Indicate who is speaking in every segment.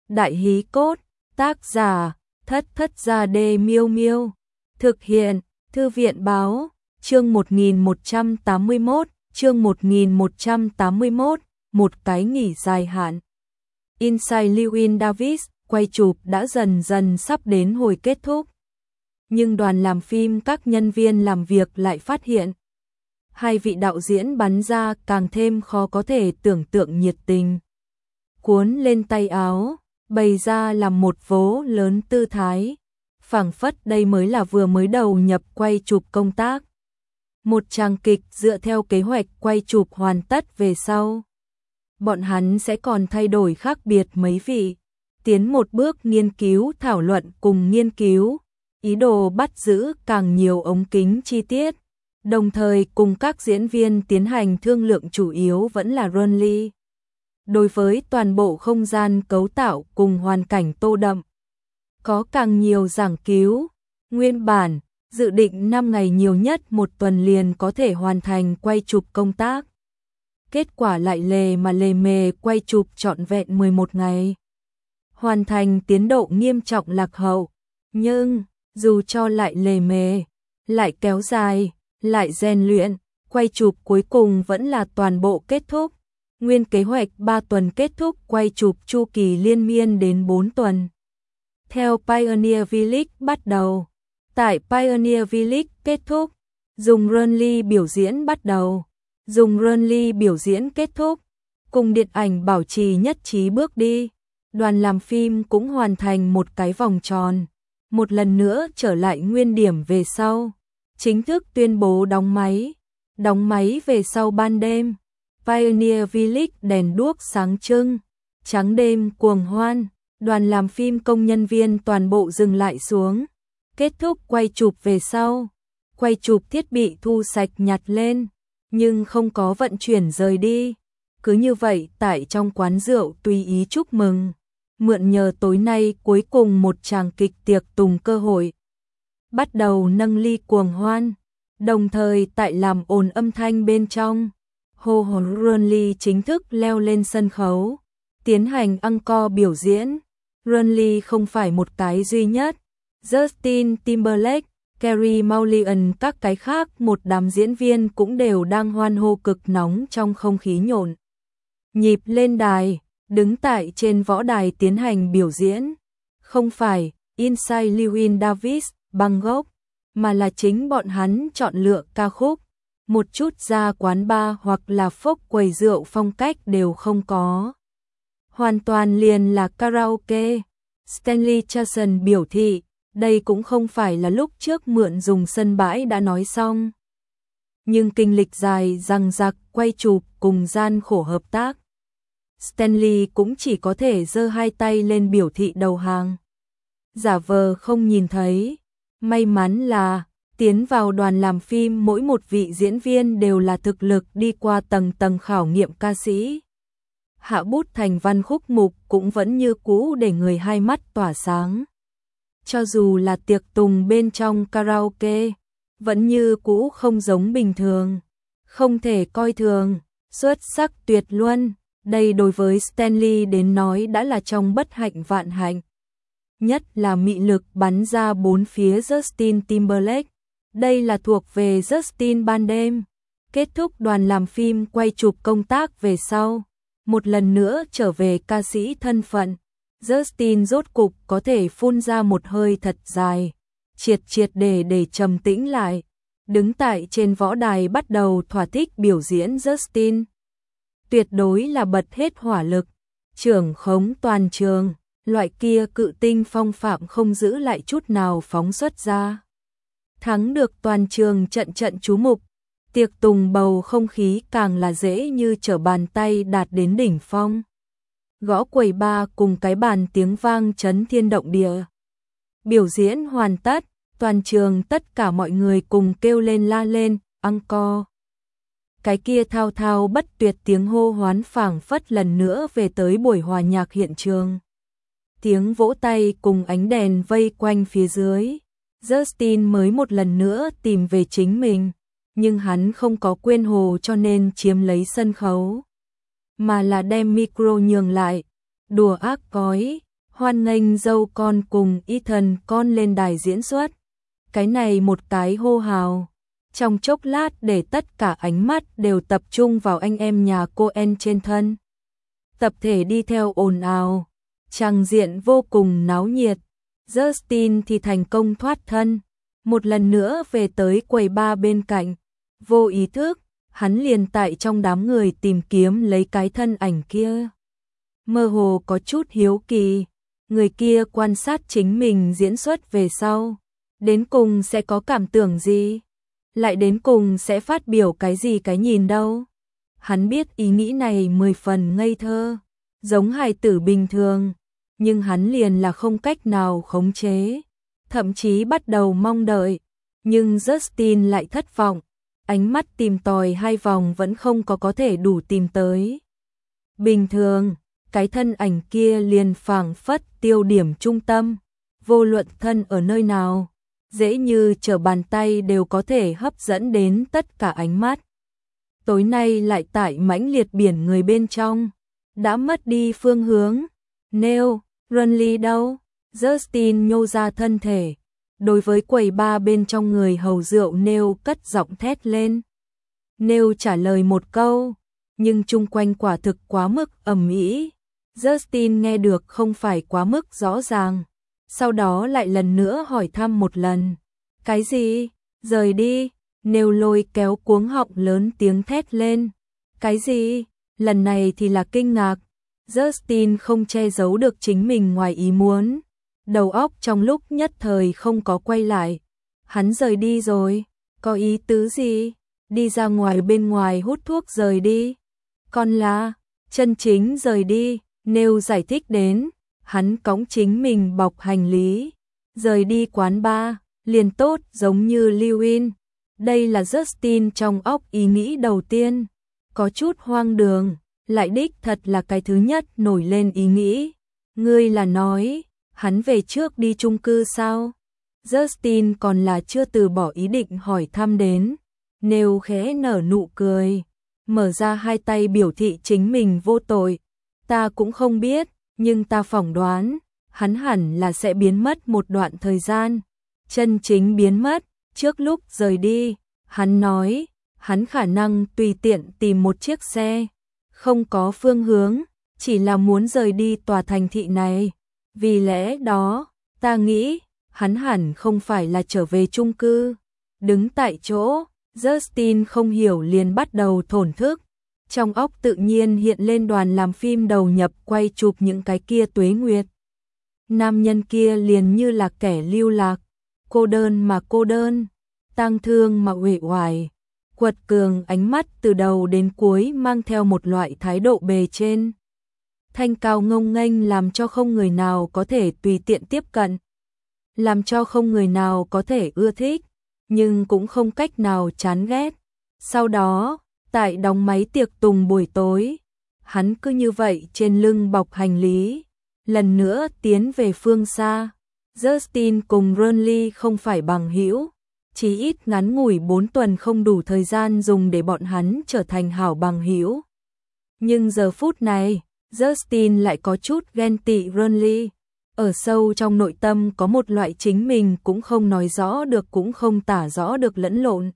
Speaker 1: Đại hí cốt, tác giả, Thất Thất Gia Đê Miêu Miêu. Thực hiện, Thư viện báo, chương 1181, một cái nghỉ dài hạn. Inside Llewyn Davis, quay chụp đã dần dần sắp đến hồi kết thúc. Nhưng đoàn làm phim các nhân viên làm việc lại phát hiện. Hai vị đạo diễn bắn ra càng thêm khó có thể tưởng tượng nhiệt tình. Cuốn lên tay áo, bày ra làm một vố lớn tư thái. Phảng phất đây mới là vừa mới đầu nhập quay chụp công tác. Một tràng kịch dựa theo kế hoạch quay chụp hoàn tất về sau. Bọn hắn sẽ còn thay đổi khác biệt mấy vị. Tiến một bước nghiên cứu thảo luận cùng nghiên cứu. Ý đồ bắt giữ càng nhiều ống kính chi tiết. Đồng thời cùng các diễn viên tiến hành thương lượng chủ yếu vẫn là Ronly. Đối với toàn bộ không gian cấu tạo cùng hoàn cảnh tô đậm. Có càng nhiều giảng cứu. Nguyên bản, dự định 5 ngày nhiều nhất 1 tuần liền có thể hoàn thành quay chụp công tác. Kết quả lại lề mề quay chụp trọn vẹn 11 ngày. Hoàn thành tiến độ nghiêm trọng lạc hậu. Nhưng, dù cho lại lề mề, lại kéo dài, lại rèn luyện, quay chụp cuối cùng vẫn là toàn bộ kết thúc. Nguyên kế hoạch 3 tuần kết thúc quay chụp chu kỳ liên miên đến 4 tuần. Theo Pioneer Village bắt đầu. Tại Pioneer Village kết thúc. Dùng Ronly biểu diễn bắt đầu. Dùng Ronly biểu diễn kết thúc. Cùng điện ảnh bảo trì nhất trí bước đi. Đoàn làm phim cũng hoàn thành một cái vòng tròn. Một lần nữa trở lại nguyên điểm về sau. Chính thức tuyên bố đóng máy. Đóng máy về sau ban đêm. Pioneer Village đèn đuốc sáng trưng. Trắng đêm cuồng hoan. Đoàn làm phim công nhân viên toàn bộ dừng lại xuống. Kết thúc quay chụp về sau. Quay chụp thiết bị thu sạch nhặt lên. Nhưng không có vận chuyển rời đi. Cứ như vậy tại trong quán rượu tùy ý chúc mừng. Mượn nhờ tối nay cuối cùng một tràng kịch tiệc tùng cơ hội. Bắt đầu nâng ly cuồng hoan. Đồng thời tại làm ồn âm thanh bên trong. Hồ hồn Ronly chính thức leo lên sân khấu. Tiến hành encore biểu diễn. Ronly không phải một cái duy nhất. Justin Timberlake, Carey Mulligan các cái khác một đám diễn viên cũng đều đang hoan hô cực nóng trong không khí nhộn nhịp lên đài, đứng tại trên võ đài tiến hành biểu diễn. Không phải Inside Llewyn Davis băng gốc, mà là chính bọn hắn chọn lựa ca khúc. Một chút ra quán bar hoặc là phốc quầy rượu phong cách đều không có. Hoàn toàn liền là karaoke. Stanley Charson biểu thị, đây cũng không phải là lúc trước mượn dùng sân bãi đã nói xong. Nhưng kinh lịch dài dằng dặc quay chụp cùng gian khổ hợp tác. Stanley cũng chỉ có thể giơ hai tay lên biểu thị đầu hàng. Giả vờ không nhìn thấy. May mắn là, tiến vào đoàn làm phim mỗi một vị diễn viên đều là thực lực đi qua tầng tầng khảo nghiệm ca sĩ. Hạ bút thành văn khúc mục cũng vẫn như cũ để người hai mắt tỏa sáng. Cho dù là tiệc tùng bên trong karaoke, vẫn như cũ không giống bình thường. Không thể coi thường, xuất sắc tuyệt luân. Đây đối với Stanley đến nói đã là trong bất hạnh vạn hạnh. Nhất là mị lực bắn ra bốn phía Justin Timberlake. Đây là thuộc về Justin ban đêm. Kết thúc đoàn làm phim quay chụp công tác về sau. Một lần nữa trở về ca sĩ thân phận. Justin rốt cục có thể phun ra một hơi thật dài. Triệt để trầm tĩnh lại. Đứng tại trên võ đài bắt đầu thỏa thích biểu diễn Justin. Tuyệt đối là bật hết hỏa lực. Trưởng khống toàn trường. Loại kia cự tinh phong phạm không giữ lại chút nào phóng xuất ra. Thắng được toàn trường trận chú mục. Tiệc tùng bầu không khí càng là dễ như trở bàn tay đạt đến đỉnh phong. Gõ quầy ba cùng cái bàn tiếng vang chấn thiên động địa. Biểu diễn hoàn tất, toàn trường tất cả mọi người cùng kêu lên la lên, encore. Cái kia thao thao bất tuyệt tiếng hô hoán phảng phất lần nữa về tới buổi hòa nhạc hiện trường. Tiếng vỗ tay cùng ánh đèn vây quanh phía dưới. Justin mới một lần nữa tìm về chính mình, nhưng hắn không có quên hồ cho nên chiếm lấy sân khấu, mà là đem micro nhường lại. Đùa ác cói, Hoan nghênh dâu con cùng Ethan con lên đài diễn xuất. Cái này một cái hô hào. Trong chốc lát để tất cả ánh mắt đều tập trung vào anh em nhà Coen trên thân. Tập thể đi theo ồn ào. Tràng diện vô cùng náo nhiệt. Justin thì thành công thoát thân. Một lần nữa về tới quầy bar bên cạnh. Vô ý thức, hắn liền tại trong đám người tìm kiếm lấy cái thân ảnh kia. Mơ hồ có chút hiếu kỳ. Người kia quan sát chính mình diễn xuất về sau. Đến cùng sẽ có cảm tưởng gì? Lại đến cùng sẽ phát biểu cái gì cái nhìn đâu? Hắn biết ý nghĩ này 10 phần ngây thơ, giống hài tử bình thường, nhưng hắn liền là không cách nào khống chế, thậm chí bắt đầu mong đợi, nhưng Justin lại thất vọng, ánh mắt tìm tòi 2 vòng vẫn không có thể đủ tìm tới. Bình thường, cái thân ảnh kia liền phảng phất tiêu điểm trung tâm, vô luận thân ở nơi nào, dễ như trở bàn tay đều có thể hấp dẫn đến tất cả ánh mắt. Tối nay lại tại mãnh liệt biển người bên trong, đã mất đi phương hướng. Neil, Runley đâu? Justin nhô ra thân thể, đối với quầy bar bên trong người hầu rượu Neil cất giọng thét lên. Neil trả lời một câu, nhưng chung quanh quả thực quá mức ầm ĩ. Justin nghe được không phải quá mức rõ ràng, sau đó lại lần nữa hỏi thăm một lần. Cái gì? Rời đi. Neil lôi kéo cuống họng lớn tiếng thét lên. Cái gì? Lần này thì là kinh ngạc. Justin không che giấu được chính mình ngoài ý muốn. Đầu óc trong lúc nhất thời không có quay lại. Hắn rời đi rồi. Có ý tứ gì? Đi ra ngoài bên ngoài hút thuốc rời đi. Còn là chân chính rời đi. Neil giải thích đến. Hắn cõng chính mình bọc hành lý. Rời đi quán bar. Liền tốt giống như Lewin. Đây là Justin trong óc ý nghĩ đầu tiên. Có chút hoang đường. Lại đích thật là cái thứ nhất nổi lên ý nghĩ. Ngươi là nói, hắn về trước đi chung cư sao? Justin còn là chưa từ bỏ ý định hỏi thăm đến. Neil khẽ nở nụ cười, mở ra 2 tay biểu thị chính mình vô tội. Ta cũng không biết, nhưng ta phỏng đoán, hắn hẳn là sẽ biến mất một đoạn thời gian. Chân chính biến mất, trước lúc rời đi, hắn nói, hắn khả năng tùy tiện tìm một chiếc xe. Không có phương hướng, chỉ là muốn rời đi tòa thành thị này. Vì lẽ đó, ta nghĩ, hắn hẳn không phải là trở về chung cư. Đứng tại chỗ, Justin không hiểu liền bắt đầu thổn thức. Trong óc tự nhiên hiện lên đoàn làm phim đầu nhập quay chụp những cái kia tuế nguyệt. Nam nhân kia liền như là kẻ lưu lạc, cô đơn mà cô đơn, tang thương mà uể oải. Quật cường ánh mắt từ đầu đến cuối mang theo một loại thái độ bề trên. Thanh cao ngông nghênh làm cho không người nào có thể tùy tiện tiếp cận. Làm cho không người nào có thể ưa thích, nhưng cũng không cách nào chán ghét. Sau đó, tại đóng máy tiệc tùng buổi tối, hắn cứ như vậy trên lưng bọc hành lý, lần nữa tiến về phương xa. Justin cùng Runley không phải bằng hữu. Chỉ ít ngắn ngủi 4 tuần không đủ thời gian dùng để bọn hắn trở thành hảo bằng hữu. Nhưng giờ phút này, Justin lại có chút ghen tị Runley. Ở sâu trong nội tâm có một loại chính mình cũng không nói rõ được cũng không tả rõ được lẫn lộn.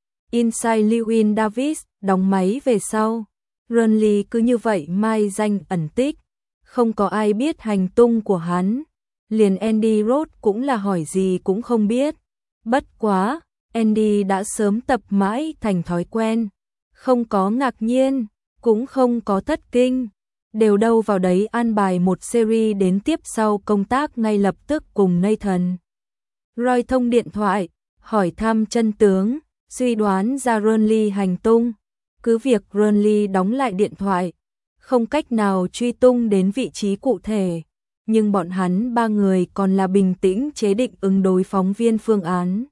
Speaker 1: Inside Llewyn Davis đóng máy về sau. Runley cứ như vậy mai danh ẩn tích. Không có ai biết hành tung của hắn. Liền Andy Roth cũng là hỏi gì cũng không biết. Bất quá, Andy đã sớm tập mãi thành thói quen, không có ngạc nhiên, cũng không có thất kinh, đều đâu vào đấy an bài một series đến tiếp sau công tác ngay lập tức cùng Nathan Roy thông điện thoại, hỏi thăm chân tướng, suy đoán ra Runley hành tung. Cứ việc Runley đóng lại điện thoại, không cách nào truy tung đến vị trí cụ thể, nhưng bọn hắn 3 người còn là bình tĩnh chế định ứng đối phóng viên phương án.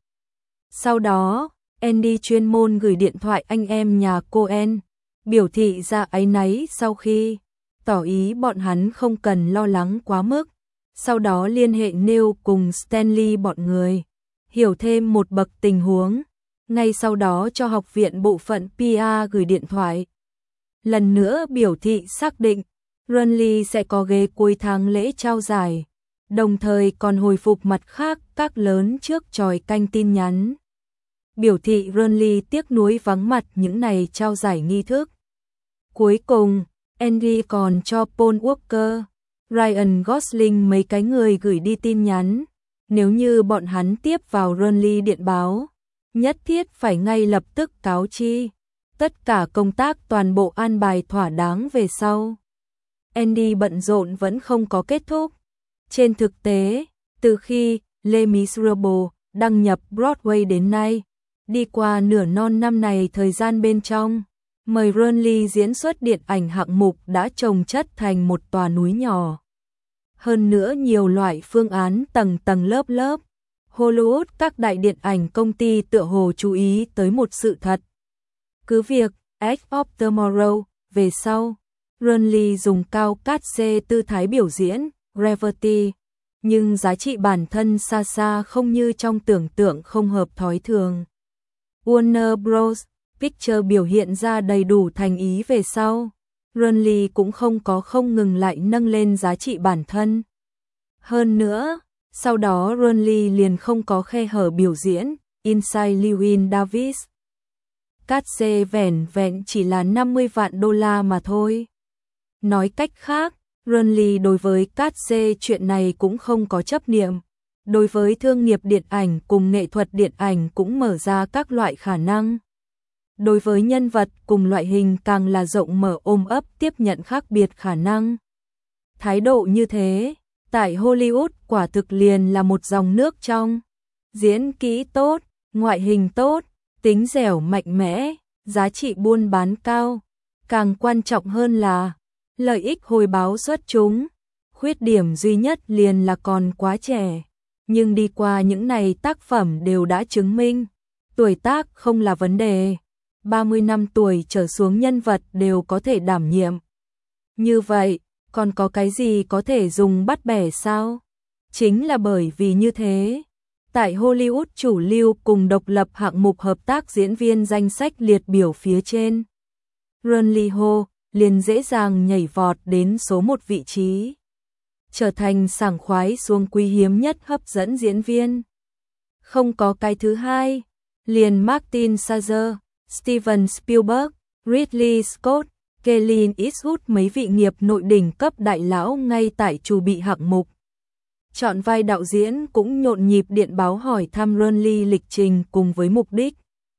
Speaker 1: Sau đó, Andy chuyên môn gửi điện thoại anh em nhà Coen, biểu thị ra áy náy sau khi tỏ ý bọn hắn không cần lo lắng quá mức. Sau đó liên hệ Neil cùng Stanley bọn người, hiểu thêm một bậc tình huống. Ngay sau đó cho học viện bộ phận PR gửi điện thoại. Lần nữa biểu thị xác định, Burnley sẽ có ghế cuối tháng lễ trao giải, đồng thời còn hồi phục mặt khác các lớn trước chòi canh tin nhắn. Biểu thị Burnley tiếc nuối vắng mặt những này trao giải nghi thức. Cuối cùng, Andy còn cho Paul Walker, Ryan Gosling mấy cái người gửi đi tin nhắn, nếu như bọn hắn tiếp vào Burnley điện báo, nhất thiết phải ngay lập tức cáo chi. Tất cả công tác toàn bộ an bài thỏa đáng về sau. Andy bận rộn vẫn không có kết thúc. Trên thực tế, từ khi Les Miserables đăng nhập Broadway đến nay, đi qua nửa non năm này thời gian bên trong, mời Burnley diễn xuất điện ảnh hạng mục đã chồng chất thành một tòa núi nhỏ. Hơn nữa nhiều loại phương án tầng tầng lớp lớp. Hollywood các đại điện ảnh công ty tựa hồ chú ý tới một sự thật. Cứ việc Edge of Tomorrow về sau, Burnley dùng cao cát xê tư thái biểu diễn, Gravity, nhưng giá trị bản thân xa xa không như trong tưởng tượng không hợp thói thường. Warner Bros. Pictures biểu hiện ra đầy đủ thành ý về sau, Burnley cũng không ngừng lại nâng lên giá trị bản thân. Hơn nữa, sau đó Burnley liền không có khe hở biểu diễn, Inside Llewyn Davis. Cát xê vẻn vẹn chỉ là 50 vạn đô la mà thôi. Nói cách khác, Burnley đối với cát xê chuyện này cũng không có chấp niệm. Đối với thương nghiệp điện ảnh cùng nghệ thuật điện ảnh cũng mở ra các loại khả năng. Đối với nhân vật cùng loại hình càng là rộng mở ôm ấp tiếp nhận khác biệt khả năng. Thái độ như thế, tại Hollywood quả thực liền là một dòng nước trong. Diễn kỹ tốt, ngoại hình tốt, tính dẻo mạnh mẽ, giá trị buôn bán cao. Càng quan trọng hơn là lợi ích hồi báo xuất chúng. Khuyết điểm duy nhất liền là còn quá trẻ. Nhưng đi qua những này tác phẩm đều đã chứng minh, tuổi tác không là vấn đề. 30 năm tuổi trở xuống nhân vật đều có thể đảm nhiệm. Như vậy, còn có cái gì có thể dùng bắt bẻ sao? Chính là bởi vì như thế. Tại Hollywood chủ lưu cùng độc lập hạng mục hợp tác diễn viên danh sách liệt biểu phía trên, Burnley Ho liền dễ dàng nhảy vọt đến số 1 vị trí. Trở thành sảng khoái xuống quý hiếm nhất hấp dẫn diễn viên. Không có cái thứ hai, liền Martin Scorsese, Steven Spielberg, Ridley Scott, Clint Eastwood mấy vị nghiệp nội đỉnh cấp đại lão ngay tại chủ bị hạng mục. Chọn vai đạo diễn cũng nhộn nhịp điện báo hỏi thăm Burnley lịch trình cùng với mục đích.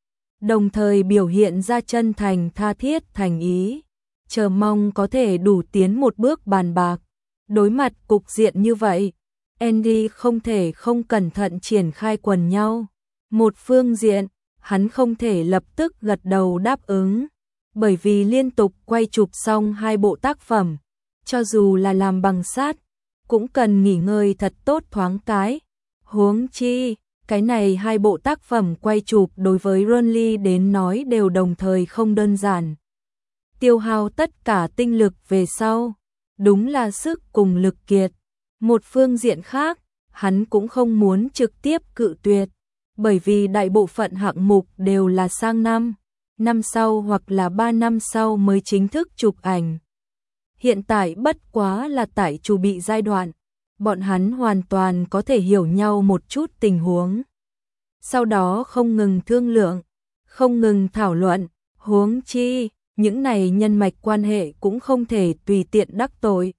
Speaker 1: Đồng thời biểu hiện ra chân thành tha thiết thành ý, chờ mong có thể đủ tiến một bước bàn bạc. Đối mặt cục diện như vậy, Andy không thể không cẩn thận triển khai quần nhau. Một phương diện, hắn không thể lập tức gật đầu đáp ứng, bởi vì liên tục quay chụp xong 2 bộ tác phẩm, cho dù là làm bằng sát, cũng cần nghỉ ngơi thật tốt thoáng cái. Huống chi, cái này 2 bộ tác phẩm quay chụp đối với Burnley đến nói đều đồng thời không đơn giản. Tiêu hao tất cả tinh lực về sau, đúng là sức cùng lực kiệt. Một phương diện khác, hắn cũng không muốn trực tiếp cự tuyệt, bởi vì đại bộ phận hạng mục đều là sang năm sau hoặc là 3 năm sau mới chính thức chụp ảnh. Hiện tại bất quá là tại chuẩn bị giai đoạn, bọn hắn hoàn toàn có thể hiểu nhau một chút tình huống. Sau đó không ngừng thương lượng, không ngừng thảo luận, huống chi, những này nhân mạch quan hệ cũng không thể tùy tiện đắc tội.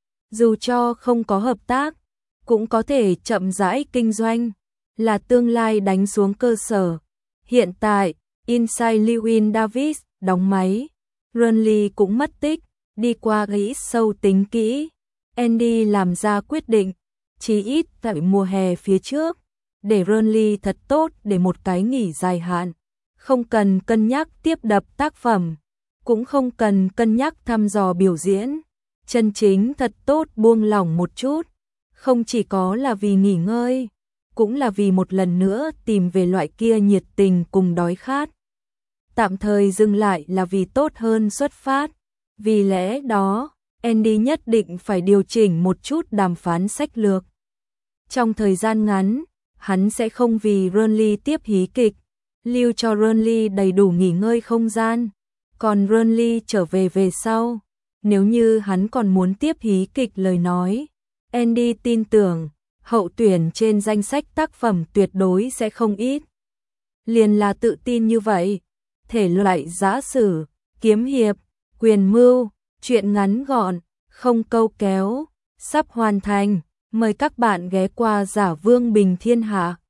Speaker 1: Dù cho không có hợp tác, cũng có thể chậm rãi kinh doanh, là tương lai đánh xuống cơ sở. Hiện tại, Inside Llewyn Davis đóng máy, Burnley cũng mất tích, đi qua nghĩ sâu tính kỹ. Andy làm ra quyết định, chí ít tại mùa hè phía trước, để Burnley thật tốt để một cái nghỉ dài hạn. Không cần cân nhắc tiếp đập tác phẩm, cũng không cần cân nhắc thăm dò biểu diễn. Chân chính thật tốt buông lỏng một chút, không chỉ có là vì nghỉ ngơi, cũng là vì một lần nữa tìm về loại kia nhiệt tình cùng đói khát. Tạm thời dừng lại là vì tốt hơn xuất phát. Vì lẽ đó, Andy nhất định phải điều chỉnh một chút đàm phán sách lược. Trong thời gian ngắn, hắn sẽ không vì Burnley tiếp hí kịch, lưu cho Burnley đầy đủ nghỉ ngơi không gian. Còn Burnley trở về sau, Nếu như hắn còn muốn tiếp hí kịch lời nói, Andy tin tưởng hậu tuyển trên danh sách tác phẩm tuyệt đối sẽ không ít. Liền là tự tin như vậy, thể loại giã sử, kiếm hiệp, quyền mưu, truyện ngắn gọn, không câu kéo, sắp hoàn thành. Mời các bạn ghé qua Giả Vương Bình Thiên Hạ.